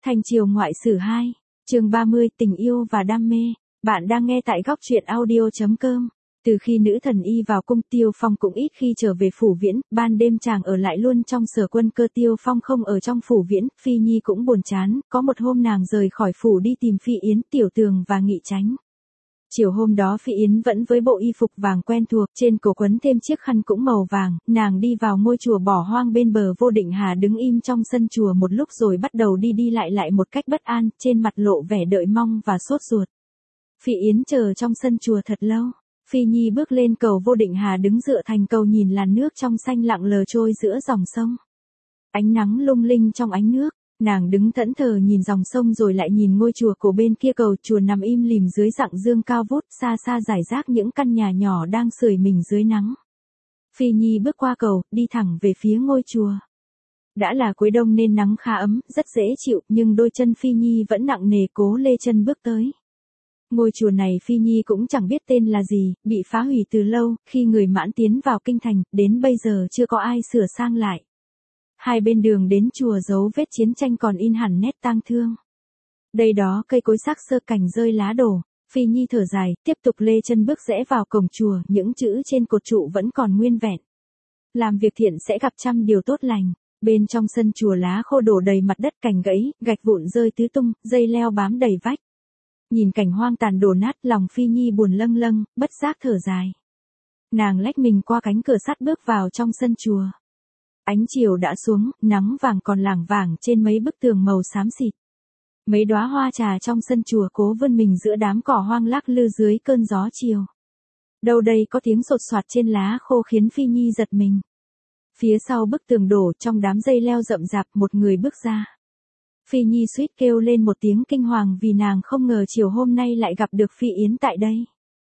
Thanh Triều Ngoại Sử 2, chương 30, tình yêu và đam mê. Bạn đang nghe tại góc truyện audio.com. Từ khi nữ thần y vào cung, Tiêu Phong cũng ít khi trở về phủ viễn, ban đêm chàng ở lại luôn trong sở quân cơ. Tiêu Phong không ở trong phủ viễn, Phi Nhi cũng buồn chán, có một hôm nàng rời khỏi phủ đi tìm Phi Yến, Tiểu Tường và Nghị Chánh. Chiều hôm đó Phi Yến vẫn với bộ y phục vàng quen thuộc, trên cổ quấn thêm chiếc khăn cũng màu vàng, nàng đi vào ngôi chùa bỏ hoang bên bờ Vô Định Hà, đứng im trong sân chùa một lúc rồi bắt đầu đi đi lại một cách bất an, trên mặt lộ vẻ đợi mong và sốt ruột. Phi Yến chờ trong sân chùa thật lâu. Phi Nhi bước lên cầu Vô Định Hà, đứng dựa thành cầu nhìn làn nước trong xanh lặng lờ trôi giữa dòng sông. Ánh nắng lung linh trong ánh nước. Nàng đứng thẫn thờ nhìn dòng sông rồi lại nhìn ngôi chùa cổ bên kia cầu. Chùa nằm im lìm dưới rặng dương cao vút, xa xa rải rác những căn nhà nhỏ đang sưởi mình dưới nắng. Phi Nhi bước qua cầu, đi thẳng về phía ngôi chùa. Đã là cuối đông nên nắng khá ấm, rất dễ chịu, nhưng đôi chân Phi Nhi vẫn nặng nề cố lê chân bước tới. Ngôi chùa này Phi Nhi cũng chẳng biết tên là gì, bị phá hủy từ lâu, khi người Mãn tiến vào kinh thành, đến bây giờ chưa có ai sửa sang lại. Hai bên đường đến chùa dấu vết chiến tranh còn in hẳn nét tang thương. Đây đó cây cối xác xơ, cành rơi lá đổ. Phi Nhi thở dài, tiếp tục lê chân bước rẽ vào cổng chùa, những chữ trên cột trụ vẫn còn nguyên vẹn. Làm việc thiện sẽ gặp trăm điều tốt lành. Bên trong sân chùa lá khô đổ đầy mặt đất, cành gãy, gạch vụn rơi tứ tung, dây leo bám đầy vách. Nhìn cảnh hoang tàn đổ nát, lòng Phi Nhi buồn lâng lâng, bất giác thở dài. Nàng lách mình qua cánh cửa sắt bước vào trong sân chùa. Ánh chiều đã xuống, nắng vàng còn lảng vảng trên mấy bức tường màu xám xịt. Mấy đóa hoa trà trong sân chùa cố vươn mình giữa đám cỏ hoang lắc lư dưới cơn gió chiều. Đâu đây có tiếng sột soạt trên lá khô khiến Phi Nhi giật mình. Phía sau bức tường đổ, trong đám dây leo rậm rạp, một người bước ra. Phi Nhi suýt kêu lên một tiếng kinh hoàng vì nàng không ngờ chiều hôm nay lại gặp được Phi Yến tại đây.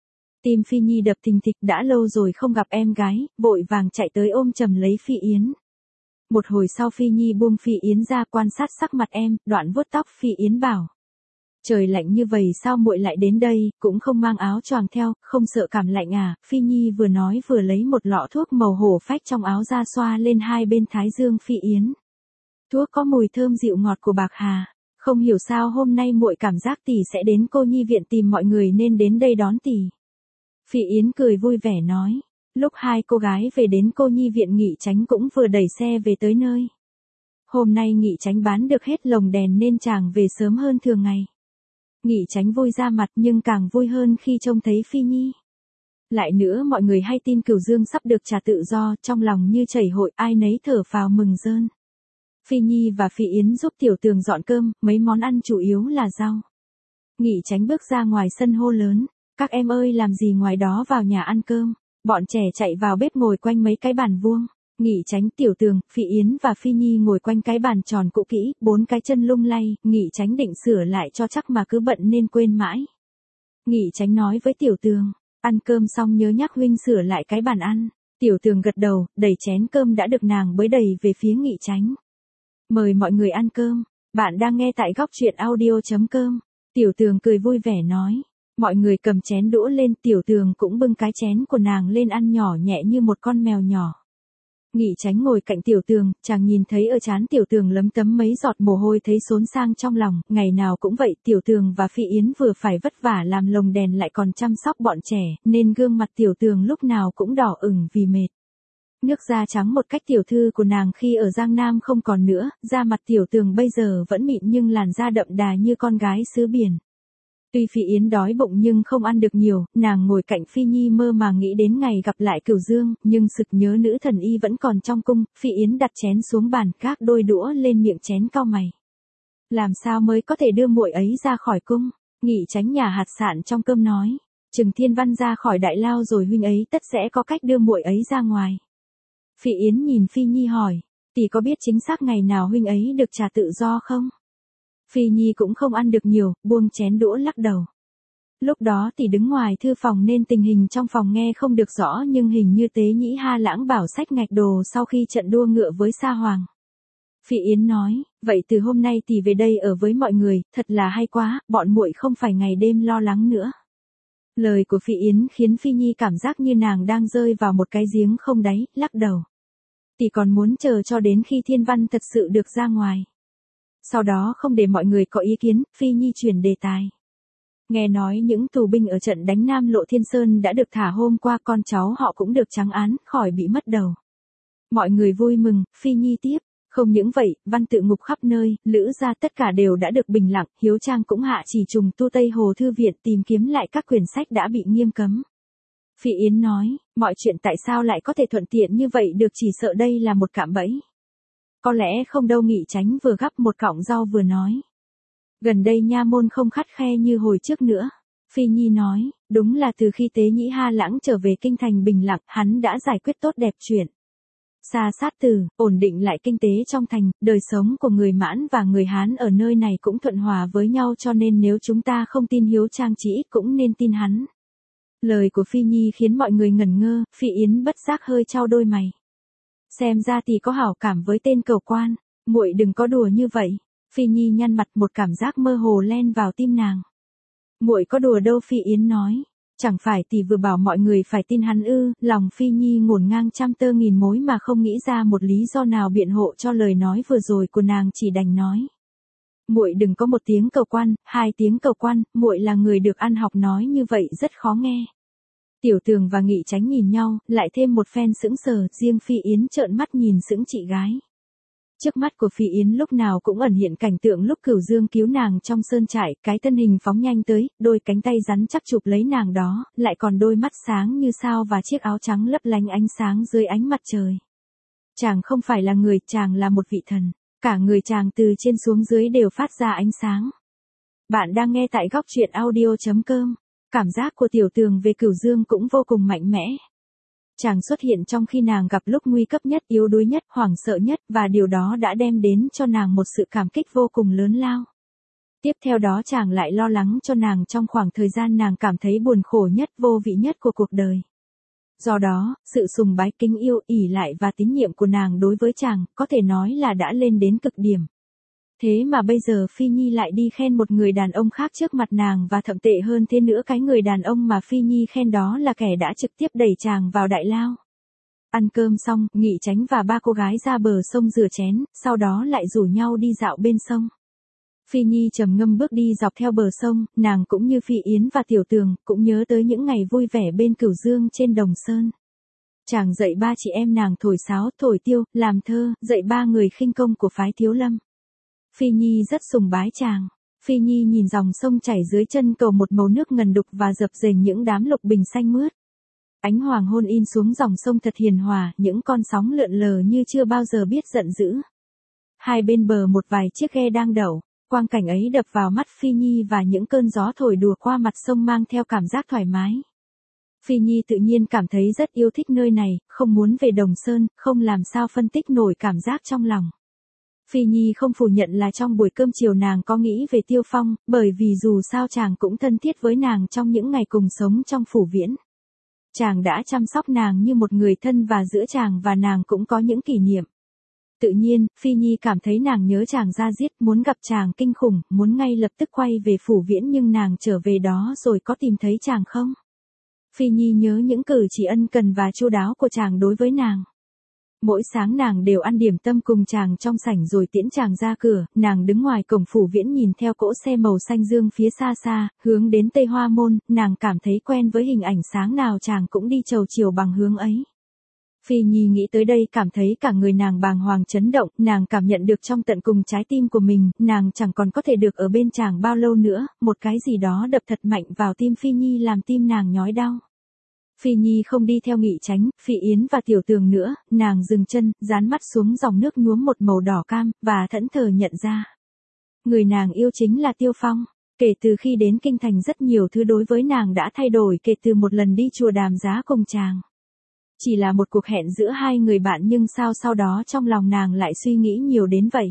Tim Phi Nhi đập thình thịch, đã lâu rồi không gặp em gái, vội vàng chạy tới ôm chầm lấy Phi Yến. Một hồi sau Phi Nhi buông Phi Yến ra, quan sát sắc mặt em, đoạn vuốt tóc. Phi Yến bảo: trời lạnh như vậy sao muội lại đến đây, cũng không mang áo choàng theo, không sợ cảm lạnh à? Phi Nhi vừa nói vừa lấy một lọ thuốc màu hổ phách trong áo ra xoa lên hai bên thái dương Phi Yến. Thuốc có mùi thơm dịu ngọt của bạc hà. Không hiểu sao hôm nay muội cảm giác tỷ sẽ đến cô nhi viện tìm mọi người nên đến đây đón tỷ. Phi Yến cười vui vẻ nói. Lúc hai cô gái về đến cô nhi viện, Nghị Chánh cũng vừa đẩy xe về tới nơi. Hôm nay Nghị Chánh bán được hết lồng đèn nên chàng về sớm hơn thường ngày. Nghị Chánh vui ra mặt, nhưng càng vui hơn khi trông thấy Phi Nhi. Lại nữa mọi người hay tin Cửu Dương sắp được trả tự do, trong lòng như chảy hội, ai nấy thở phào mừng rơn. Phi Nhi và Phi Yến giúp Tiểu Tường dọn cơm, mấy món ăn chủ yếu là rau. Nghị Chánh bước ra ngoài sân hô lớn: các em ơi, làm gì ngoài đó, vào nhà ăn cơm. Bọn trẻ chạy vào bếp ngồi quanh mấy cái bàn vuông. Nghị Chánh, Tiểu Tường, Phi Yến và Phi Nhi ngồi quanh cái bàn tròn cũ kỹ, bốn cái chân lung lay. Nghị Chánh định sửa lại cho chắc mà cứ bận nên quên mãi. Nghị Chánh nói với Tiểu Tường: ăn cơm xong nhớ nhắc huynh sửa lại cái bàn ăn. Tiểu Tường gật đầu, đẩy chén cơm đã được nàng bới đầy về phía Nghị Chánh. Mời mọi người ăn cơm. Bạn đang nghe tại góc truyện audio.com. Tiểu Tường cười vui vẻ nói. Mọi người cầm chén đũa lên, Tiểu Tường cũng bưng cái chén của nàng lên ăn nhỏ nhẹ như một con mèo nhỏ. Nghị Chánh ngồi cạnh Tiểu Tường, chàng nhìn thấy ở trán Tiểu Tường lấm tấm mấy giọt mồ hôi, thấy xốn sang trong lòng. Ngày nào cũng vậy, Tiểu Tường và Phi Yến vừa phải vất vả làm lồng đèn lại còn chăm sóc bọn trẻ, nên gương mặt Tiểu Tường lúc nào cũng đỏ ửng vì mệt. Nước da trắng một cách tiểu thư của nàng khi ở Giang Nam không còn nữa, da mặt Tiểu Tường bây giờ vẫn mịn nhưng làn da đậm đà như con gái xứ biển. Tuy Phi Yến đói bụng nhưng không ăn được nhiều, nàng ngồi cạnh Phi Nhi mơ màng nghĩ đến ngày gặp lại Cửu Dương, nhưng sực nhớ nữ thần y vẫn còn trong cung. Phi Yến đặt chén xuống bàn, gác đôi đũa lên miệng chén, cau mày. Làm sao mới có thể đưa muội ấy ra khỏi cung? Nghị Chánh nhà hạt sạn trong cơm nói. Chừng Thiên Văn ra khỏi đại lao rồi huynh ấy tất sẽ có cách đưa muội ấy ra ngoài. Phi Yến nhìn Phi Nhi hỏi. Tỷ có biết chính xác ngày nào huynh ấy được trả tự do không? Phi Nhi cũng không ăn được nhiều, buông chén đũa lắc đầu. Lúc đó tỷ đứng ngoài thư phòng nên tình hình trong phòng nghe không được rõ, nhưng hình như Tế Nhĩ Ha Lãng bảo xách ngạch đồ sau khi trận đua ngựa với Sa Hoàng. Phi Yến nói, vậy từ hôm nay tỷ về đây ở với mọi người, thật là hay quá, bọn muội không phải ngày đêm lo lắng nữa. Lời của Phi Yến khiến Phi Nhi cảm giác như nàng đang rơi vào một cái giếng không đáy, lắc đầu. Tỷ còn muốn chờ cho đến khi Thiên Văn thật sự được ra ngoài. Sau đó không để mọi người có ý kiến, Phi Nhi chuyển đề tài. Nghe nói những tù binh ở trận đánh Nam Lộ Thiên Sơn đã được thả hôm qua, con cháu họ cũng được trắng án, khỏi bị mất đầu. Mọi người vui mừng, Phi Nhi tiếp. Không những vậy, văn tự ngục khắp nơi, lữ gia tất cả đều đã được bình lặng, Hiếu Trang cũng hạ chỉ trùng tu Tây Hồ Thư Viện tìm kiếm lại các quyển sách đã bị nghiêm cấm. Phi Yến nói, mọi chuyện tại sao lại có thể thuận tiện như vậy được, chỉ sợ đây là một cạm bẫy. Có lẽ không đâu, Nghị Chánh vừa gắp một cọng rau vừa nói. Gần đây nha môn không khắt khe như hồi trước nữa. Phi Nhi nói, đúng là từ khi Tế Nhĩ Ha Lãng trở về kinh thành bình lặng, hắn đã giải quyết tốt đẹp chuyện xa sát từ, ổn định lại kinh tế trong thành, đời sống của người Mãn và người Hán ở nơi này cũng thuận hòa với nhau, cho nên nếu chúng ta không tin Hiếu Trang chỉ ít cũng nên tin hắn. Lời của Phi Nhi khiến mọi người ngẩn ngơ, Phi Yến bất giác hơi chau đôi mày. Xem ra thì có hảo cảm với tên cầu quan, muội đừng có đùa như vậy. Phi Nhi nhăn mặt, một cảm giác mơ hồ len vào tim nàng. Muội có đùa đâu, Phi Yến nói. Chẳng phải tỷ vừa bảo mọi người phải tin hắn ư? Lòng Phi Nhi ngổn ngang trăm tơ nghìn mối mà không nghĩ ra một lý do nào biện hộ cho lời nói vừa rồi của nàng, chỉ đành nói. Muội đừng có một tiếng cầu quan, hai tiếng cầu quan, muội là người được ăn học nói như vậy rất khó nghe. Tiểu Tường và Nghị Chánh nhìn nhau, lại thêm một phen sững sờ, riêng Phi Yến trợn mắt nhìn sững chị gái. Trước mắt của Phi Yến lúc nào cũng ẩn hiện cảnh tượng lúc Cửu Dương cứu nàng trong sơn trại, cái thân hình phóng nhanh tới, đôi cánh tay rắn chắc chụp lấy nàng đó, lại còn đôi mắt sáng như sao và chiếc áo trắng lấp lánh ánh sáng dưới ánh mặt trời. Chàng không phải là người, chàng là một vị thần, cả người chàng từ trên xuống dưới đều phát ra ánh sáng. Bạn đang nghe tại góc truyện audio.com. Cảm giác của Tiểu Tường về Cửu Dương cũng vô cùng mạnh mẽ. Chàng xuất hiện trong khi nàng gặp lúc nguy cấp nhất, yếu đuối nhất, hoảng sợ nhất, và điều đó đã đem đến cho nàng một sự cảm kích vô cùng lớn lao. Tiếp theo đó chàng lại lo lắng cho nàng trong khoảng thời gian nàng cảm thấy buồn khổ nhất, vô vị nhất của cuộc đời. Do đó, sự sùng bái, kính yêu, ỷ lại và tín nhiệm của nàng đối với chàng, có thể nói là đã lên đến cực điểm. Thế mà bây giờ Phi Nhi lại đi khen một người đàn ông khác trước mặt nàng, và thậm tệ hơn thế nữa, cái người đàn ông mà Phi Nhi khen đó là kẻ đã trực tiếp đẩy chàng vào đại lao. Ăn cơm xong, Nghị Chánh và ba cô gái ra bờ sông rửa chén, sau đó lại rủ nhau đi dạo bên sông. Phi Nhi trầm ngâm bước đi dọc theo bờ sông, nàng cũng như Phi Yến và Tiểu Tường, cũng nhớ tới những ngày vui vẻ bên Cửu Dương trên Đồng Sơn. Chàng dạy ba chị em nàng thổi sáo, thổi tiêu, làm thơ, dạy ba người khinh công của phái Thiếu Lâm. Phi Nhi rất sùng bái chàng. Phi Nhi nhìn dòng sông chảy dưới chân cầu một màu nước ngần đục và dập dềnh những đám lục bình xanh mướt. Ánh hoàng hôn in xuống dòng sông thật hiền hòa, những con sóng lượn lờ như chưa bao giờ biết giận dữ. Hai bên bờ một vài chiếc ghe đang đậu, quang cảnh ấy đập vào mắt Phi Nhi, và những cơn gió thổi đùa qua mặt sông mang theo cảm giác thoải mái. Phi Nhi tự nhiên cảm thấy rất yêu thích nơi này, không muốn về Đồng Sơn, không làm sao phân tích nổi cảm giác trong lòng. Phi Nhi không phủ nhận là trong buổi cơm chiều nàng có nghĩ về Tiêu Phong, bởi vì dù sao chàng cũng thân thiết với nàng trong những ngày cùng sống trong phủ viễn. Chàng đã chăm sóc nàng như một người thân, và giữa chàng và nàng cũng có những kỷ niệm. Tự nhiên, Phi Nhi cảm thấy nàng nhớ chàng ra giết, muốn gặp chàng kinh khủng, muốn ngay lập tức quay về phủ viễn, nhưng nàng trở về đó rồi có tìm thấy chàng không? Phi Nhi nhớ những cử chỉ ân cần và chu đáo của chàng đối với nàng. Mỗi sáng nàng đều ăn điểm tâm cùng chàng trong sảnh rồi tiễn chàng ra cửa, nàng đứng ngoài cổng phủ viễn nhìn theo cỗ xe màu xanh dương phía xa xa, hướng đến Tây Hoa Môn, nàng cảm thấy quen với hình ảnh sáng nào chàng cũng đi chầu chiều bằng hướng ấy. Phi Nhi nghĩ tới đây cảm thấy cả người nàng bàng hoàng chấn động, nàng cảm nhận được trong tận cùng trái tim của mình, nàng chẳng còn có thể được ở bên chàng bao lâu nữa, một cái gì đó đập thật mạnh vào tim Phi Nhi làm tim nàng nhói đau. Phi Nhi không đi theo Nghị Chánh, Phi Yến và Tiểu Tường nữa, nàng dừng chân, dán mắt xuống dòng nước nhuốm một màu đỏ cam, và thẫn thờ nhận ra. Người nàng yêu chính là Tiêu Phong. Kể từ khi đến kinh thành rất nhiều thứ đối với nàng đã thay đổi, kể từ một lần đi chùa đàm giá cùng chàng. Chỉ là một cuộc hẹn giữa hai người bạn, nhưng sao sau đó trong lòng nàng lại suy nghĩ nhiều đến vậy.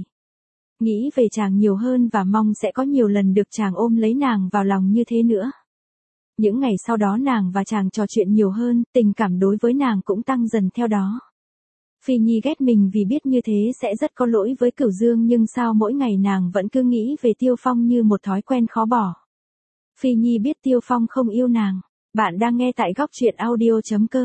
Nghĩ về chàng nhiều hơn và mong sẽ có nhiều lần được chàng ôm lấy nàng vào lòng như thế nữa. Những ngày sau đó nàng và chàng trò chuyện nhiều hơn, tình cảm đối với nàng cũng tăng dần theo đó. Phi Nhi ghét mình vì biết như thế sẽ rất có lỗi với Cửu Dương, nhưng sao mỗi ngày nàng vẫn cứ nghĩ về Tiêu Phong như một thói quen khó bỏ. Phi Nhi biết Tiêu Phong không yêu nàng. Bạn đang nghe tại góc truyện audio.com.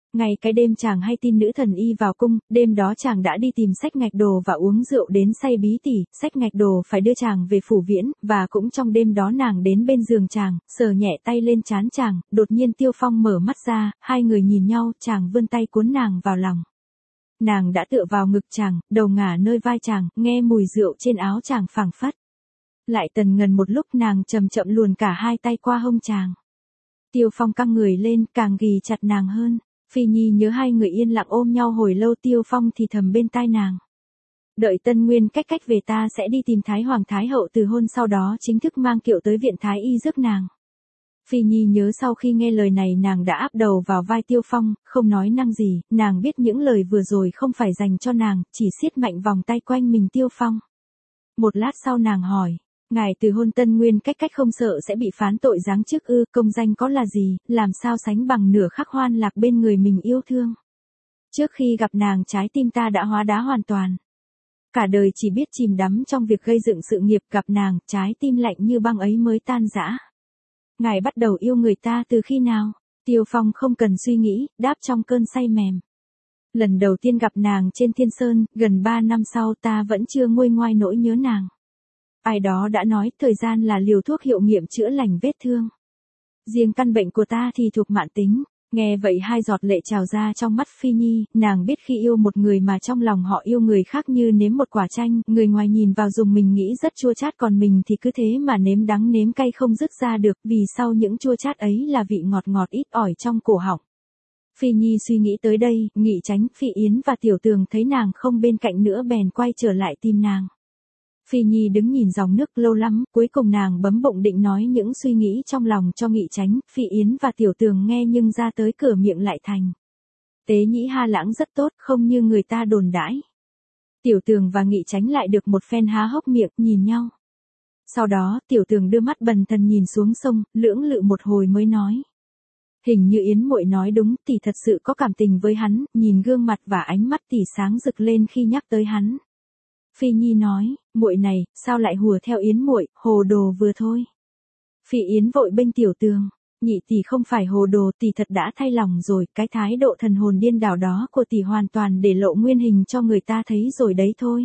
Ngay cái đêm chàng hay tin nữ thần y vào cung, đêm đó chàng đã đi tìm Sách Ngạch Đồ và uống rượu đến say bí tỉ, Sách Ngạch Đồ phải đưa chàng về phủ viễn, và cũng trong đêm đó nàng đến bên giường chàng, sờ nhẹ tay lên trán chàng, đột nhiên Tiêu Phong mở mắt ra, hai người nhìn nhau, chàng vươn tay cuốn nàng vào lòng. Nàng đã tựa vào ngực chàng, đầu ngả nơi vai chàng, nghe mùi rượu trên áo chàng phảng phất. Lại tần ngần một lúc nàng chậm chậm luồn cả hai tay qua hông chàng. Tiêu Phong căng người lên, càng ghì chặt nàng hơn. Phi Nhi nhớ hai người yên lặng ôm nhau hồi lâu. Tiêu Phong thì thầm bên tai nàng. Đợi Tân Nguyên cách về ta sẽ đi tìm Thái Hoàng Thái Hậu từ hôn, sau đó chính thức mang kiệu tới viện Thái Y rước nàng. Phi Nhi nhớ sau khi nghe lời này nàng đã áp đầu vào vai Tiêu Phong, không nói năng gì, nàng biết những lời vừa rồi không phải dành cho nàng, chỉ siết mạnh vòng tay quanh mình Tiêu Phong. Một lát sau nàng hỏi. Ngài từ hôn Tân Nguyên cách không sợ sẽ bị phán tội giáng chức ư? Công danh có là gì, làm sao sánh bằng nửa khắc hoan lạc bên người mình yêu thương. Trước khi gặp nàng trái tim ta đã hóa đá hoàn toàn. Cả đời chỉ biết chìm đắm trong việc gây dựng sự nghiệp, gặp nàng, trái tim lạnh như băng ấy mới tan rã. Ngài bắt đầu yêu người ta từ khi nào? Tiêu Phong không cần suy nghĩ, đáp trong cơn say mềm. Lần đầu tiên gặp nàng trên Thiên Sơn, gần 3 năm sau ta vẫn chưa nguôi ngoai nỗi nhớ nàng. Ai đó đã nói thời gian là liều thuốc hiệu nghiệm chữa lành vết thương. Riêng căn bệnh của ta thì thuộc mạn tính. Nghe vậy hai giọt lệ trào ra trong mắt Phi Nhi, nàng biết khi yêu một người mà trong lòng họ yêu người khác như nếm một quả chanh, người ngoài nhìn vào dùng mình nghĩ rất chua chát, còn mình thì cứ thế mà nếm đắng nếm cay không dứt ra được, vì sau những chua chát ấy là vị ngọt ngọt ít ỏi trong cổ họng. Phi Nhi suy nghĩ tới đây, Nghị Chánh, Phi Yến và Tiểu Tường thấy nàng không bên cạnh nữa bèn quay trở lại tìm nàng. Phi Nhi đứng nhìn dòng nước lâu lắm, cuối cùng nàng bấm bụng định nói những suy nghĩ trong lòng cho Nghị Chánh, Phi Yến và Tiểu Tường nghe, nhưng ra tới cửa miệng lại thành. Tế nhĩ ha lãng rất tốt, không như người ta đồn đãi. Tiểu Tường và Nghị Chánh lại được một phen há hốc miệng, nhìn nhau. Sau đó, Tiểu Tường đưa mắt bần thần nhìn xuống sông, lưỡng lự một hồi mới nói. Hình như Yến muội nói đúng, tỷ thật sự có cảm tình với hắn, nhìn gương mặt và ánh mắt tỷ sáng rực lên khi nhắc tới hắn. Phi Nhi nói, muội này, sao lại hùa theo Yến muội, hồ đồ vừa thôi. Phi Yến vội bênh Tiểu Tường, nhị tỷ không phải hồ đồ, tỷ thật đã thay lòng rồi, cái thái độ thần hồn điên đảo đó của tỷ hoàn toàn để lộ nguyên hình cho người ta thấy rồi đấy thôi.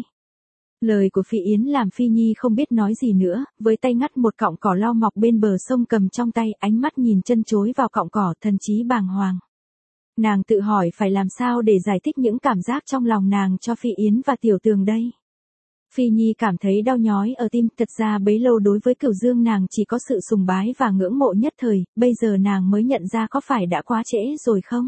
Lời của Phi Yến làm Phi Nhi không biết nói gì nữa, với tay ngắt một cọng cỏ lau mọc bên bờ sông cầm trong tay, ánh mắt nhìn chân chối vào cọng cỏ, thần trí bàng hoàng. Nàng tự hỏi phải làm sao để giải thích những cảm giác trong lòng nàng cho Phi Yến và Tiểu Tường đây. Phi Nhi cảm thấy đau nhói ở tim, thật ra bấy lâu đối với Cửu Dương nàng chỉ có sự sùng bái và ngưỡng mộ nhất thời, bây giờ nàng mới nhận ra có phải đã quá trễ rồi không?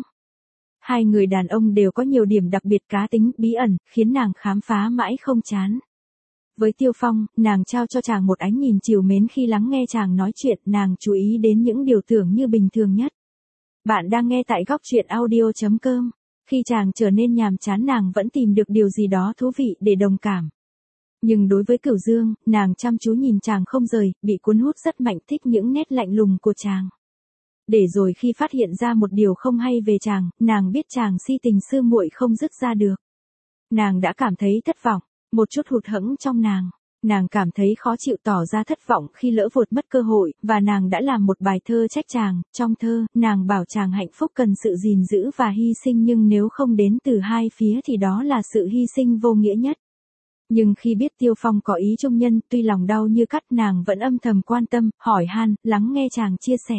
Hai người đàn ông đều có nhiều điểm đặc biệt cá tính, bí ẩn, khiến nàng khám phá mãi không chán. Với Tiêu Phong, nàng trao cho chàng một ánh nhìn trìu mến khi lắng nghe chàng nói chuyện, nàng chú ý đến những điều tưởng như bình thường nhất. Bạn đang nghe tại góc truyện audio.com. Khi chàng trở nên nhàm chán nàng vẫn tìm được điều gì đó thú vị để đồng cảm. Nhưng đối với Cửu Dương, nàng chăm chú nhìn chàng không rời, bị cuốn hút rất mạnh, thích những nét lạnh lùng của chàng. Để rồi khi phát hiện ra một điều không hay về chàng, nàng biết chàng si tình sư muội không dứt ra được. Nàng đã cảm thấy thất vọng, một chút hụt hẫng trong nàng. Nàng cảm thấy khó chịu, tỏ ra thất vọng khi lỡ vụt mất cơ hội, và nàng đã làm một bài thơ trách chàng. Trong thơ, nàng bảo chàng hạnh phúc cần sự gìn giữ và hy sinh, nhưng nếu không đến từ hai phía thì đó là sự hy sinh vô nghĩa nhất. Nhưng khi biết Tiêu Phong có ý trung nhân, tuy lòng đau như cắt, nàng vẫn âm thầm quan tâm, hỏi han, lắng nghe chàng chia sẻ.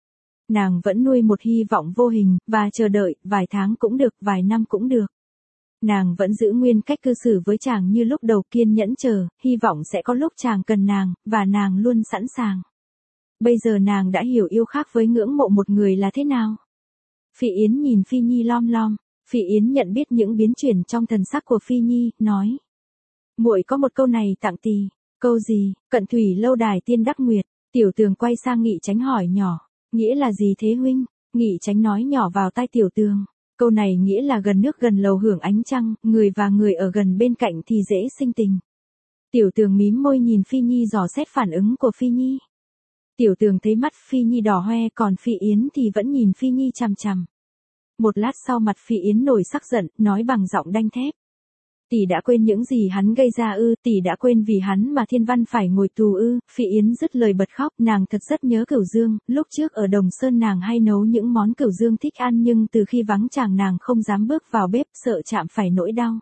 Nàng vẫn nuôi một hy vọng vô hình, và chờ đợi, vài tháng cũng được, vài năm cũng được. Nàng vẫn giữ nguyên cách cư xử với chàng như lúc đầu, kiên nhẫn chờ, hy vọng sẽ có lúc chàng cần nàng, và nàng luôn sẵn sàng. Bây giờ nàng đã hiểu yêu khác với ngưỡng mộ một người là thế nào. Phi Yến nhìn Phi Nhi lom lom, Phi Yến nhận biết những biến chuyển trong thần sắc của Phi Nhi, nói. Muội có một câu này tặng tỷ. Câu gì? Cận thủy lâu đài tiên đắc nguyệt. Tiểu Tường quay sang Nghị Chánh hỏi nhỏ. Nghĩa là gì thế huynh? Nghị Chánh nói nhỏ vào tai Tiểu Tường. Câu này nghĩa là gần nước gần lầu hưởng ánh trăng, người và người ở gần bên cạnh thì dễ sinh tình. Tiểu Tường mím môi nhìn Phi Nhi dò xét phản ứng của Phi Nhi. Tiểu Tường thấy mắt Phi Nhi đỏ hoe, còn Phi Yến thì vẫn nhìn Phi Nhi chằm chằm. Một lát sau mặt Phi Yến nổi sắc giận, nói bằng giọng đanh thép. Tỷ đã quên những gì hắn gây ra ư, tỷ đã quên vì hắn mà Thiên Văn phải ngồi tù ư, Phi Yến dứt lời bật khóc, nàng thật rất nhớ Cửu Dương, lúc trước ở Đồng Sơn nàng hay nấu những món Cửu Dương thích ăn nhưng từ khi vắng chàng nàng không dám bước vào bếp, sợ chạm phải nỗi đau.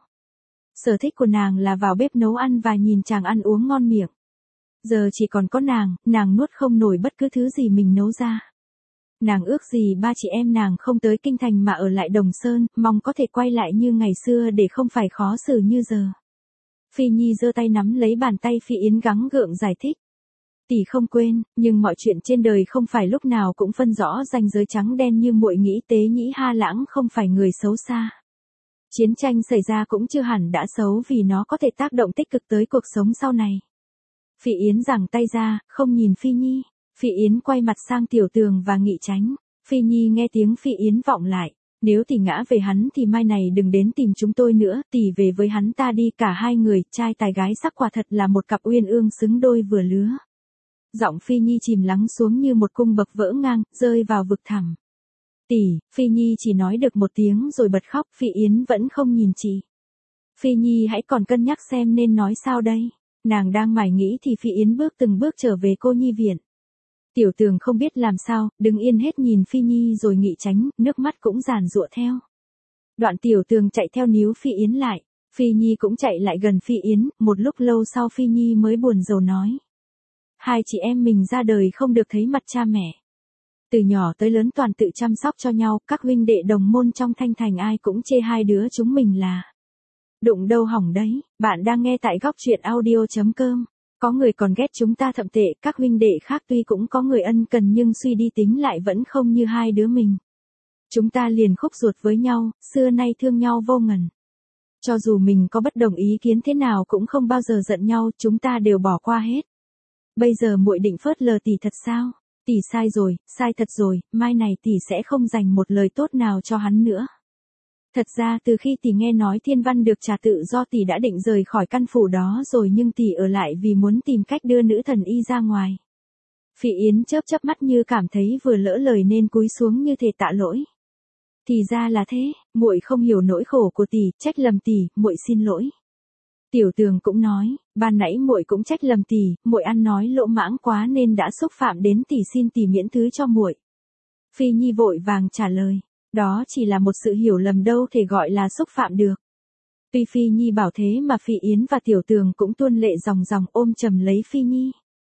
Sở thích của nàng là vào bếp nấu ăn và nhìn chàng ăn uống ngon miệng. Giờ chỉ còn có nàng nuốt không nổi bất cứ thứ gì mình nấu ra. Nàng ước gì ba chị em nàng không tới kinh thành mà ở lại Đồng Sơn, mong có thể quay lại như ngày xưa để không phải khó xử như giờ. Phi Nhi giơ tay nắm lấy bàn tay Phi Yến gắng gượng giải thích. Tỷ không quên, nhưng mọi chuyện trên đời không phải lúc nào cũng phân rõ ranh giới trắng đen như muội nghĩ. Tế Nhĩ Ha Lãng không phải người xấu xa. Chiến tranh xảy ra cũng chưa hẳn đã xấu vì nó có thể tác động tích cực tới cuộc sống sau này. Phi Yến giằng tay ra, không nhìn Phi Nhi. Phi Yến quay mặt sang Tiểu Tường và Nghị Chánh. Phi Nhi nghe tiếng Phi Yến vọng lại. Nếu tỷ ngã về hắn thì mai này đừng đến tìm chúng tôi nữa, tỷ về với hắn ta đi. Cả hai người, trai tài gái sắc quả thật là một cặp uyên ương xứng đôi vừa lứa. Giọng Phi Nhi chìm lắng xuống như một cung bậc vỡ ngang, rơi vào vực thẳm. Tỷ, Phi Nhi chỉ nói được một tiếng rồi bật khóc. Phi Yến vẫn không nhìn chị. Phi Nhi hãy còn cân nhắc xem nên nói sao đây. Nàng đang mải nghĩ thì Phi Yến từng bước trở về cô nhi viện. Tiểu Tường không biết làm sao, đứng yên hết nhìn Phi Nhi rồi Nghị Chánh, nước mắt cũng giàn giụa theo. Đoạn Tiểu Tường chạy theo níu Phi Yến lại. Phi Nhi cũng chạy lại gần Phi Yến, một lúc lâu sau Phi Nhi mới buồn rầu nói. Hai chị em mình ra đời không được thấy mặt cha mẹ. Từ nhỏ tới lớn toàn tự chăm sóc cho nhau, các huynh đệ đồng môn trong Thanh Thành ai cũng chê hai đứa chúng mình là đụng đâu hỏng đấy. Bạn đang nghe tại góc truyện audio.com. Có người còn ghét chúng ta thậm tệ, các huynh đệ khác tuy cũng có người ân cần nhưng suy đi tính lại vẫn không như hai đứa mình. Chúng ta liền khúc ruột với nhau, xưa nay thương nhau vô ngần. Cho dù mình có bất đồng ý kiến thế nào cũng không bao giờ giận nhau, chúng ta đều bỏ qua hết. Bây giờ muội định phớt lờ tỷ thật sao? Tỷ sai rồi, sai thật rồi, mai này tỷ sẽ không dành một lời tốt nào cho hắn nữa. Thật ra từ khi tỷ nghe nói Thiên Văn được trả tự do tỷ đã định rời khỏi căn phủ đó rồi nhưng tỷ ở lại vì muốn tìm cách đưa nữ thần y ra ngoài. Phi Yến chớp chớp mắt như cảm thấy vừa lỡ lời nên cúi xuống như thể tạ lỗi. Thì ra là thế, muội không hiểu nỗi khổ của tỷ, trách lầm tỷ, muội xin lỗi. Tiểu Tường cũng nói, ban nãy muội cũng trách lầm tỷ, muội ăn nói lỗ mãng quá nên đã xúc phạm đến tỷ, xin tỷ miễn thứ cho muội. Phi Nhi vội vàng trả lời, đó chỉ là một sự hiểu lầm đâu thể gọi là xúc phạm được. Tuy Phi Nhi bảo thế mà Phi Yến và Tiểu Tường cũng tuôn lệ ròng ròng ôm chầm lấy Phi Nhi.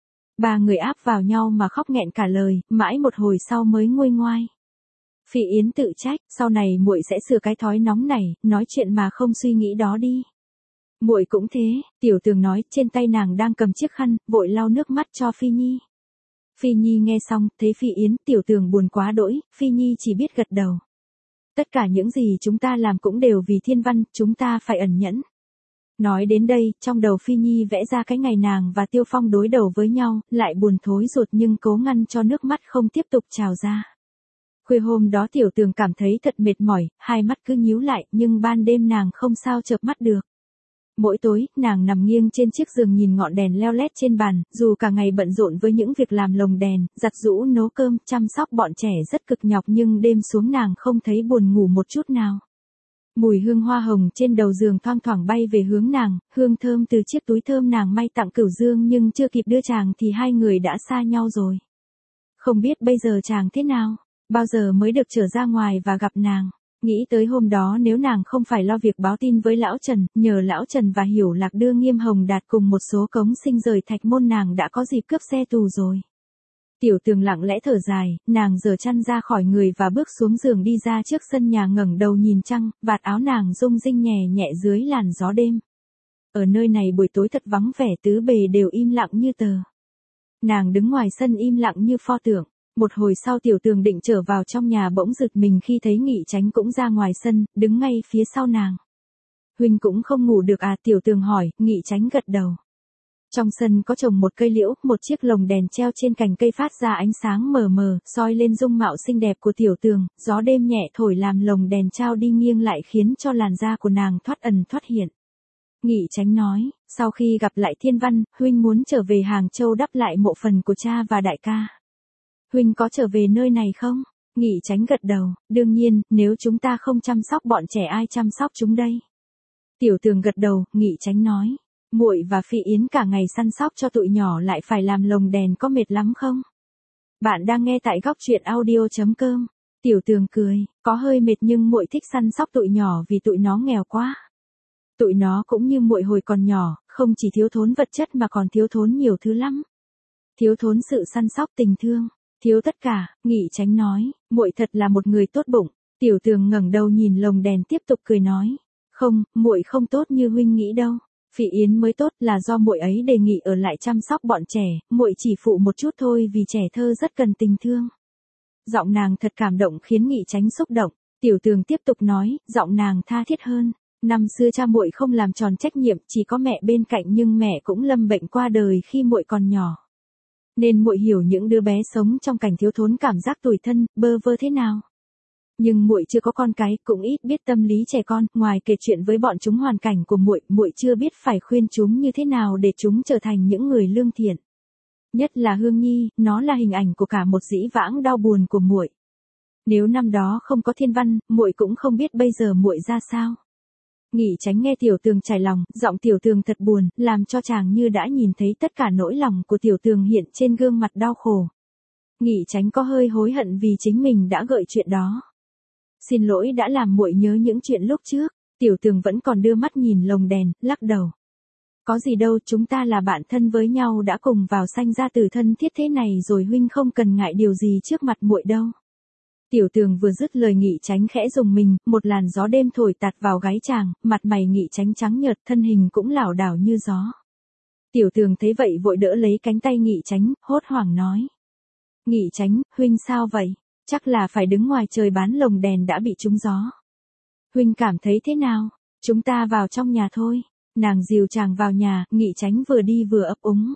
Ba người áp vào nhau mà khóc nghẹn cả lời, mãi một hồi sau mới nguôi ngoai. Phi Yến tự trách, sau này muội sẽ sửa cái thói nóng này, nói chuyện mà không suy nghĩ đó đi. Muội cũng thế, Tiểu Tường nói, trên tay nàng đang cầm chiếc khăn, vội lau nước mắt cho Phi Nhi. Phi Nhi nghe xong, thấy Phi Yến, Tiểu Tường buồn quá đỗi, Phi Nhi chỉ biết gật đầu. Tất cả những gì chúng ta làm cũng đều vì Thiên Văn, chúng ta phải ẩn nhẫn. Nói đến đây, trong đầu Phi Nhi vẽ ra cái ngày nàng và Tiêu Phong đối đầu với nhau, lại buồn thối ruột nhưng cố ngăn cho nước mắt không tiếp tục trào ra. Khuya hôm đó Tiểu Tường cảm thấy thật mệt mỏi, hai mắt cứ nhíu lại, nhưng ban đêm nàng không sao chợp mắt được. Mỗi tối, nàng nằm nghiêng trên chiếc giường nhìn ngọn đèn leo lét trên bàn, dù cả ngày bận rộn với những việc làm lồng đèn, giặt giũ nấu cơm, chăm sóc bọn trẻ rất cực nhọc nhưng đêm xuống nàng không thấy buồn ngủ một chút nào. Mùi hương hoa hồng trên đầu giường thoang thoảng bay về hướng nàng, hương thơm từ chiếc túi thơm nàng may tặng Cửu Dương nhưng chưa kịp đưa chàng thì hai người đã xa nhau rồi. Không biết bây giờ chàng thế nào, bao giờ mới được trở ra ngoài và gặp nàng. Nghĩ tới hôm đó nếu nàng không phải lo việc báo tin với Lão Trần, nhờ Lão Trần và Hiểu Lạc đưa Nghiêm Hồng Đạt cùng một số cống sinh rời Thạch Môn nàng đã có dịp cướp xe tù rồi. Tiểu Tường lặng lẽ thở dài, nàng giở chăn ra khỏi người và bước xuống giường đi ra trước sân nhà ngẩng đầu nhìn trăng, vạt áo nàng rung rinh nhẹ nhẹ dưới làn gió đêm. Ở nơi này buổi tối thật vắng vẻ, tứ bề đều im lặng như tờ. Nàng đứng ngoài sân im lặng như pho tượng. Một hồi sau Tiểu Tường định trở vào trong nhà bỗng giật mình khi thấy Nghị Chánh cũng ra ngoài sân, đứng ngay phía sau nàng. Huynh cũng không ngủ được à? Tiểu Tường hỏi, Nghị Chánh gật đầu. Trong sân có trồng một cây liễu, một chiếc lồng đèn treo trên cành cây phát ra ánh sáng mờ mờ, soi lên dung mạo xinh đẹp của Tiểu Tường, gió đêm nhẹ thổi làm lồng đèn trao đi nghiêng lại khiến cho làn da của nàng thoát ẩn thoát hiện. Nghị Chánh nói, sau khi gặp lại Thiên Văn, huynh muốn trở về Hàng Châu đắp lại mộ phần của cha và đại ca. Huynh có trở về nơi này không? Nghị Chánh gật đầu, đương nhiên, nếu chúng ta không chăm sóc bọn trẻ ai chăm sóc chúng đây? Tiểu Tường gật đầu, Nghị Chánh nói. Muội và Phi Yến cả ngày săn sóc cho tụi nhỏ lại phải làm lồng đèn có mệt lắm không? Bạn đang nghe tại góc truyện audio.com. Tiểu Tường cười, có hơi mệt nhưng muội thích săn sóc tụi nhỏ vì tụi nó nghèo quá. Tụi nó cũng như muội hồi còn nhỏ, không chỉ thiếu thốn vật chất mà còn thiếu thốn nhiều thứ lắm. Thiếu thốn sự săn sóc tình thương, thiếu tất cả, Nghị Chánh nói, muội thật là một người tốt bụng. Tiểu Tường ngẩng đầu nhìn lồng đèn tiếp tục cười nói, không, muội không tốt như huynh nghĩ đâu. Phi Yến mới tốt, là do muội ấy đề nghị ở lại chăm sóc bọn trẻ, muội chỉ phụ một chút thôi vì trẻ thơ rất cần tình thương. Giọng nàng thật cảm động khiến Nghị Chánh xúc động. Tiểu Tường tiếp tục nói, giọng nàng tha thiết hơn. Năm xưa cha muội không làm tròn trách nhiệm, chỉ có mẹ bên cạnh nhưng mẹ cũng lâm bệnh qua đời khi muội còn nhỏ. Nên muội hiểu những đứa bé sống trong cảnh thiếu thốn cảm giác tủi thân, bơ vơ thế nào. Nhưng muội chưa có con cái, cũng ít biết tâm lý trẻ con, ngoài kể chuyện với bọn chúng hoàn cảnh của muội, muội chưa biết phải khuyên chúng như thế nào để chúng trở thành những người lương thiện. Nhất là Hương Nhi, nó là hình ảnh của cả một dĩ vãng đau buồn của muội. Nếu năm đó không có Thiên Văn, muội cũng không biết bây giờ muội ra sao. Nghị Chánh nghe Tiểu Tường trải lòng, giọng Tiểu Tường thật buồn, làm cho chàng như đã nhìn thấy tất cả nỗi lòng của Tiểu Tường hiện trên gương mặt đau khổ. Nghị Chánh có hơi hối hận vì chính mình đã gợi chuyện đó. Xin lỗi đã làm muội nhớ những chuyện lúc trước. Tiểu Tường vẫn còn đưa mắt nhìn lồng đèn, lắc đầu. Có gì đâu, chúng ta là bạn thân với nhau đã cùng vào sanh ra từ thân thiết thế này rồi, huynh không cần ngại điều gì trước mặt muội đâu. Tiểu Tường vừa dứt lời, Nghị Chánh khẽ rùng mình, một làn gió đêm thổi tạt vào gáy chàng, mặt mày Nghị Chánh trắng nhợt, thân hình cũng lảo đảo như gió. Tiểu Tường thấy vậy vội đỡ lấy cánh tay Nghị Chánh, hốt hoảng nói. Nghị Chánh, huynh sao vậy? Chắc là phải đứng ngoài trời bán lồng đèn đã bị trúng gió. Huynh cảm thấy thế nào? Chúng ta vào trong nhà thôi. Nàng dìu chàng vào nhà, Nghị Chánh vừa đi vừa ấp úng.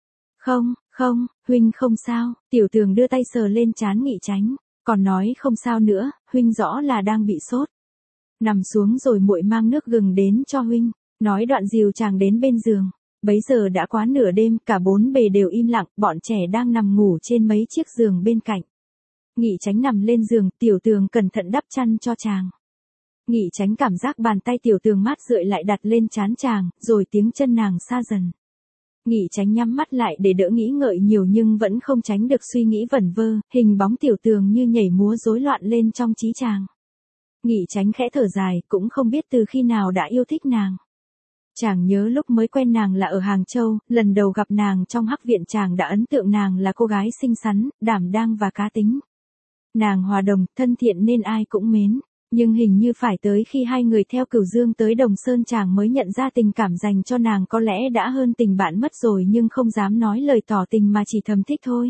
Không, huynh không sao. Tiểu Tường đưa tay sờ lên trán Nghị Chánh, còn nói không sao nữa, huynh rõ là đang bị sốt. Nằm xuống rồi muội mang nước gừng đến cho huynh. Nói đoạn dìu chàng đến bên giường. Bấy giờ đã quá nửa đêm, cả bốn bề đều im lặng, bọn trẻ đang nằm ngủ trên mấy chiếc giường bên cạnh. Nghị Chánh nằm lên giường, Tiểu Tường cẩn thận đắp chăn cho chàng. Nghị Chánh cảm giác bàn tay Tiểu Tường mát rượi lại đặt lên trán chàng, rồi tiếng chân nàng xa dần. Nghị Chánh nhắm mắt lại để đỡ nghĩ ngợi nhiều nhưng vẫn không tránh được suy nghĩ vẩn vơ, hình bóng Tiểu Tường như nhảy múa rối loạn lên trong trí chàng. Nghị Chánh khẽ thở dài, cũng không biết từ khi nào đã yêu thích nàng. Chàng nhớ lúc mới quen nàng là ở Hàng Châu, lần đầu gặp nàng trong hắc viện chàng đã ấn tượng nàng là cô gái xinh xắn, đảm đang và cá tính. Nàng hòa đồng, thân thiện nên ai cũng mến. Nhưng hình như phải tới khi hai người theo Cửu Dương tới Đồng Sơn chàng mới nhận ra tình cảm dành cho nàng có lẽ đã hơn tình bạn mất rồi, nhưng không dám nói lời tỏ tình mà chỉ thầm thích thôi.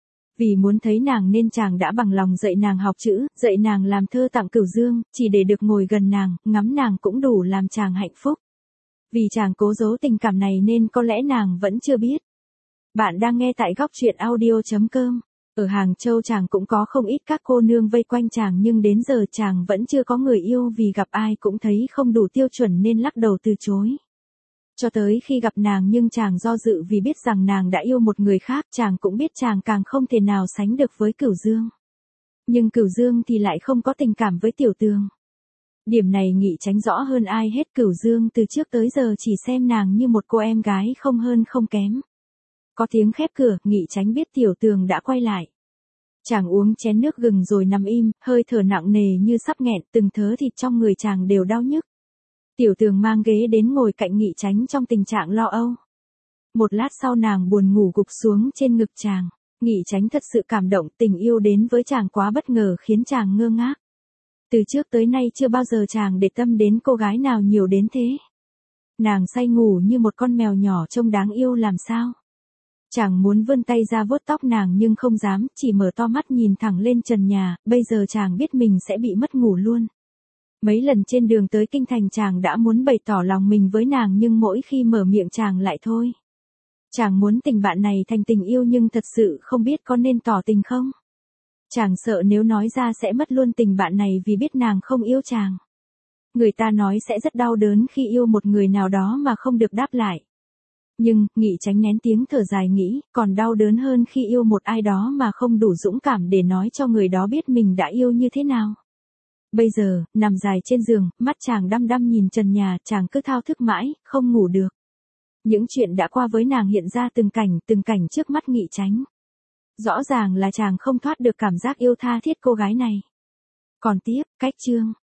Vì muốn thấy nàng nên chàng đã bằng lòng dạy nàng học chữ, dạy nàng làm thơ tặng Cửu Dương, chỉ để được ngồi gần nàng, ngắm nàng cũng đủ làm chàng hạnh phúc. Vì chàng cố giấu tình cảm này nên có lẽ nàng vẫn chưa biết. Bạn đang nghe tại góc truyện audio.com. Ở Hàng Châu chàng cũng có không ít các cô nương vây quanh chàng nhưng đến giờ chàng vẫn chưa có người yêu vì gặp ai cũng thấy không đủ tiêu chuẩn nên lắc đầu từ chối. Cho tới khi gặp nàng nhưng chàng do dự vì biết rằng nàng đã yêu một người khác, chàng cũng biết chàng càng không thể nào sánh được với Cửu Dương. Nhưng Cửu Dương thì lại không có tình cảm với Tiểu Tường. Điểm này Nghị Chánh rõ hơn ai hết. Cửu Dương từ trước tới giờ chỉ xem nàng như một cô em gái không hơn không kém. Có tiếng khép cửa, Nghị Chánh biết Tiểu Tường đã quay lại. Chàng uống chén nước gừng rồi nằm im, hơi thở nặng nề như sắp nghẹn, từng thớ thịt trong người chàng đều đau nhức. Tiểu Tường mang ghế đến ngồi cạnh Nghị Chánh trong tình trạng lo âu. Một lát sau nàng buồn ngủ gục xuống trên ngực chàng. Nghị Chánh thật sự cảm động, tình yêu đến với chàng quá bất ngờ khiến chàng ngơ ngác. Từ trước tới nay chưa bao giờ chàng để tâm đến cô gái nào nhiều đến thế. Nàng say ngủ như một con mèo nhỏ trông đáng yêu làm sao. Chàng muốn vươn tay ra vuốt tóc nàng nhưng không dám, chỉ mở to mắt nhìn thẳng lên trần nhà, bây giờ chàng biết mình sẽ bị mất ngủ luôn. Mấy lần trên đường tới kinh thành chàng đã muốn bày tỏ lòng mình với nàng nhưng mỗi khi mở miệng chàng lại thôi. Chàng muốn tình bạn này thành tình yêu nhưng thật sự không biết có nên tỏ tình không. Chàng sợ nếu nói ra sẽ mất luôn tình bạn này vì biết nàng không yêu chàng. Người ta nói sẽ rất đau đớn khi yêu một người nào đó mà không được đáp lại. Nhưng, Nghị Chánh nén tiếng thở dài nghĩ, còn đau đớn hơn khi yêu một ai đó mà không đủ dũng cảm để nói cho người đó biết mình đã yêu như thế nào. Bây giờ, nằm dài trên giường, mắt chàng đăm đăm nhìn trần nhà, chàng cứ thao thức mãi, không ngủ được. Những chuyện đã qua với nàng hiện ra từng cảnh trước mắt Nghị Chánh. Rõ ràng là chàng không thoát được cảm giác yêu tha thiết cô gái này. Còn tiếp, cách chương.